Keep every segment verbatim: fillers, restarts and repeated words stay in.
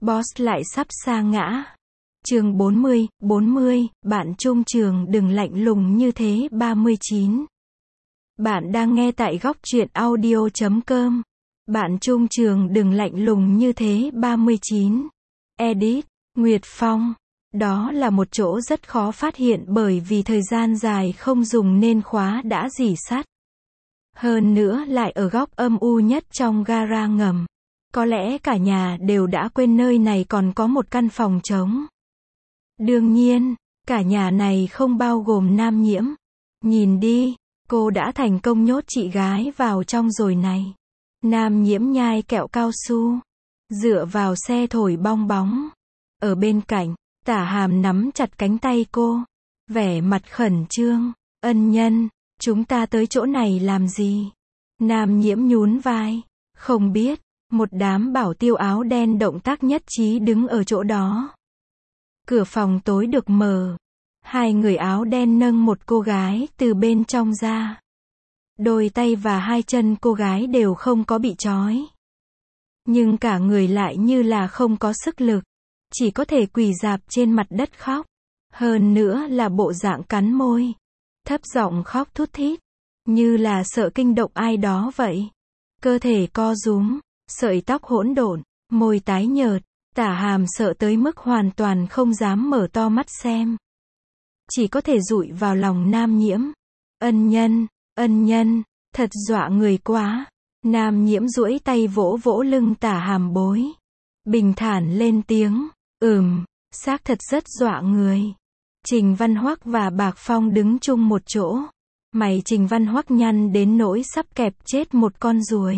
Boss lại sắp sa ngã. Chương bốn mươi, bốn mươi, bạn chung trường đừng lạnh lùng như thế. ba mươi chín. Bạn đang nghe tại góc truyện audio chấm com. Bạn chung trường đừng lạnh lùng như thế. ba mươi chín. Edit, Nguyệt Phong. Đó là một chỗ rất khó phát hiện bởi vì thời gian dài không dùng nên khóa đã rỉ sắt. Hơn nữa lại ở góc âm u nhất trong gara ngầm. Có lẽ cả nhà đều đã quên nơi này còn có một căn phòng trống. Đương nhiên, cả nhà này không bao gồm Nam Nhiễm. Nhìn đi, cô đã thành công nhốt chị gái vào trong rồi này. Nam Nhiễm nhai kẹo cao su, dựa vào xe thổi bong bóng. Ở bên cạnh, Tả Hàm nắm chặt cánh tay cô, vẻ mặt khẩn trương. Ân nhân, chúng ta tới chỗ này làm gì? Nam Nhiễm nhún vai, không biết. Một đám bảo tiêu áo đen động tác nhất trí đứng ở chỗ đó. Cửa phòng tối được mở. Hai người áo đen nâng một cô gái từ bên trong ra. Đôi tay và hai chân cô gái đều không có bị trói. Nhưng cả người lại như là không có sức lực. Chỉ có thể quỳ rạp trên mặt đất khóc. Hơn nữa là bộ dạng cắn môi. Thấp giọng khóc thút thít. Như là sợ kinh động ai đó vậy. Cơ thể co rúm. Sợi tóc hỗn độn, môi tái nhợt. Tả Hàm sợ tới mức hoàn toàn không dám mở to mắt xem. Chỉ có thể dụi vào lòng Nam Nhiễm. Ân nhân, ân nhân, thật dọa người quá. Nam Nhiễm duỗi tay vỗ vỗ lưng Tả Hàm bối. Bình thản lên tiếng, ừm, xác thật rất dọa người. Trình Văn Hoắc và Bạc Phong đứng chung một chỗ. Mày Trình Văn Hoắc nhăn đến nỗi sắp kẹp chết một con ruồi.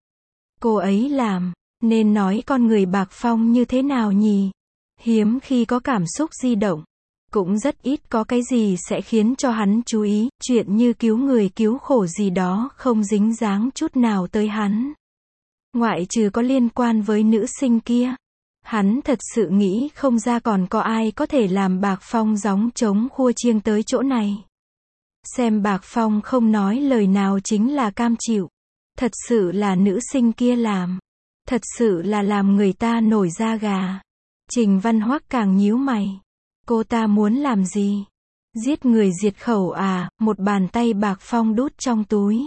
Cô ấy làm, nên nói con người Bạc Phong như thế nào nhỉ? Hiếm khi có cảm xúc di động. Cũng rất ít có cái gì sẽ khiến cho hắn chú ý, chuyện như cứu người cứu khổ gì đó không dính dáng chút nào tới hắn. Ngoại trừ có liên quan với nữ sinh kia. Hắn thật sự nghĩ không ra còn có ai có thể làm Bạc Phong gióng trống khua chiêng tới chỗ này. Xem Bạc Phong không nói lời nào chính là cam chịu. Thật sự là nữ sinh kia làm. Thật sự là làm người ta nổi da gà. Trình Văn Hoắc càng nhíu mày. Cô ta muốn làm gì? Giết người diệt khẩu à? Một bàn tay Bạc Phong đút trong túi.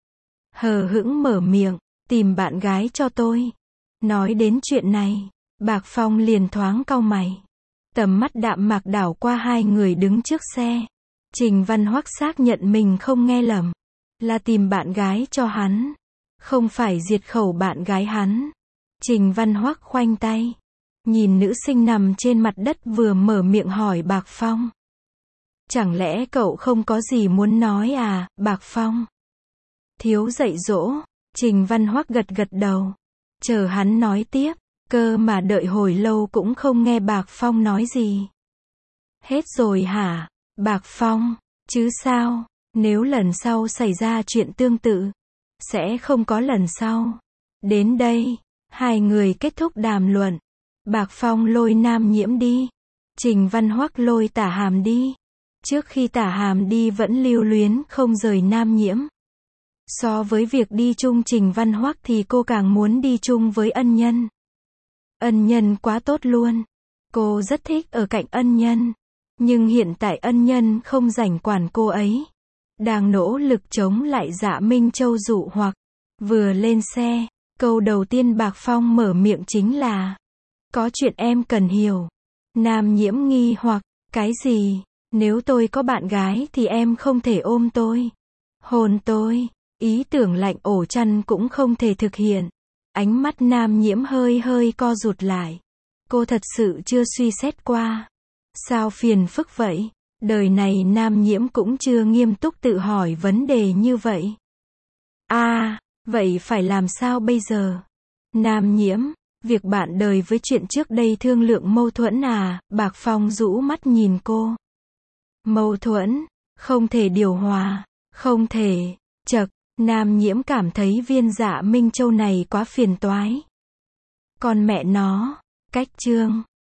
Hờ hững mở miệng, tìm bạn gái cho tôi. Nói đến chuyện này, Bạc Phong liền thoáng cau mày. Tầm mắt đạm mạc đảo qua hai người đứng trước xe. Trình Văn Hoắc xác nhận mình không nghe lầm. Là tìm bạn gái cho hắn. Không phải diệt khẩu bạn gái hắn. Trình Văn Hoắc khoanh tay. Nhìn nữ sinh nằm trên mặt đất vừa mở miệng hỏi Bạc Phong. Chẳng lẽ cậu không có gì muốn nói à, Bạc Phong? Thiếu dạy dỗ. Trình Văn Hoắc gật gật đầu. Chờ hắn nói tiếp. Cơ mà đợi hồi lâu cũng không nghe Bạc Phong nói gì. Hết rồi hả, Bạc Phong? Chứ sao? Nếu lần sau xảy ra chuyện tương tự, sẽ không có lần sau. Đến đây, hai người kết thúc đàm luận. Bạc Phong lôi Nam Nhiễm đi. Trình Văn Hoắc lôi Tả Hàm đi. Trước khi Tả Hàm đi vẫn lưu luyến không rời Nam Nhiễm. So với việc đi chung Trình Văn Hoắc thì cô càng muốn đi chung với ân nhân. Ân nhân quá tốt luôn. Cô rất thích ở cạnh ân nhân. Nhưng hiện tại ân nhân không rảnh quản cô ấy. Đang nỗ lực chống lại Dạ Minh Châu dụ hoặc. Vừa lên xe, câu đầu tiên Bạc Phong mở miệng chính là: có chuyện em cần hiểu. Nam Nhiễm nghi hoặc: cái gì? Nếu tôi có bạn gái thì em không thể ôm tôi, hôn tôi. Ý tưởng lạnh ổ chăn cũng không thể thực hiện. Ánh mắt Nam Nhiễm hơi hơi co rụt lại. Cô thật sự chưa suy xét qua. Sao phiền phức vậy? Đời này Nam Nhiễm cũng chưa nghiêm túc tự hỏi vấn đề như vậy. À, vậy phải làm sao bây giờ? Nam Nhiễm, việc bạn đời với chuyện trước đây thương lượng mâu thuẫn à? Bạc Phong rũ mắt nhìn cô. Mâu thuẫn? Không thể điều hòa. Không thể. Chậc, Nam Nhiễm cảm thấy viên Dạ Minh Châu này quá phiền toái. Con mẹ nó, cách chương.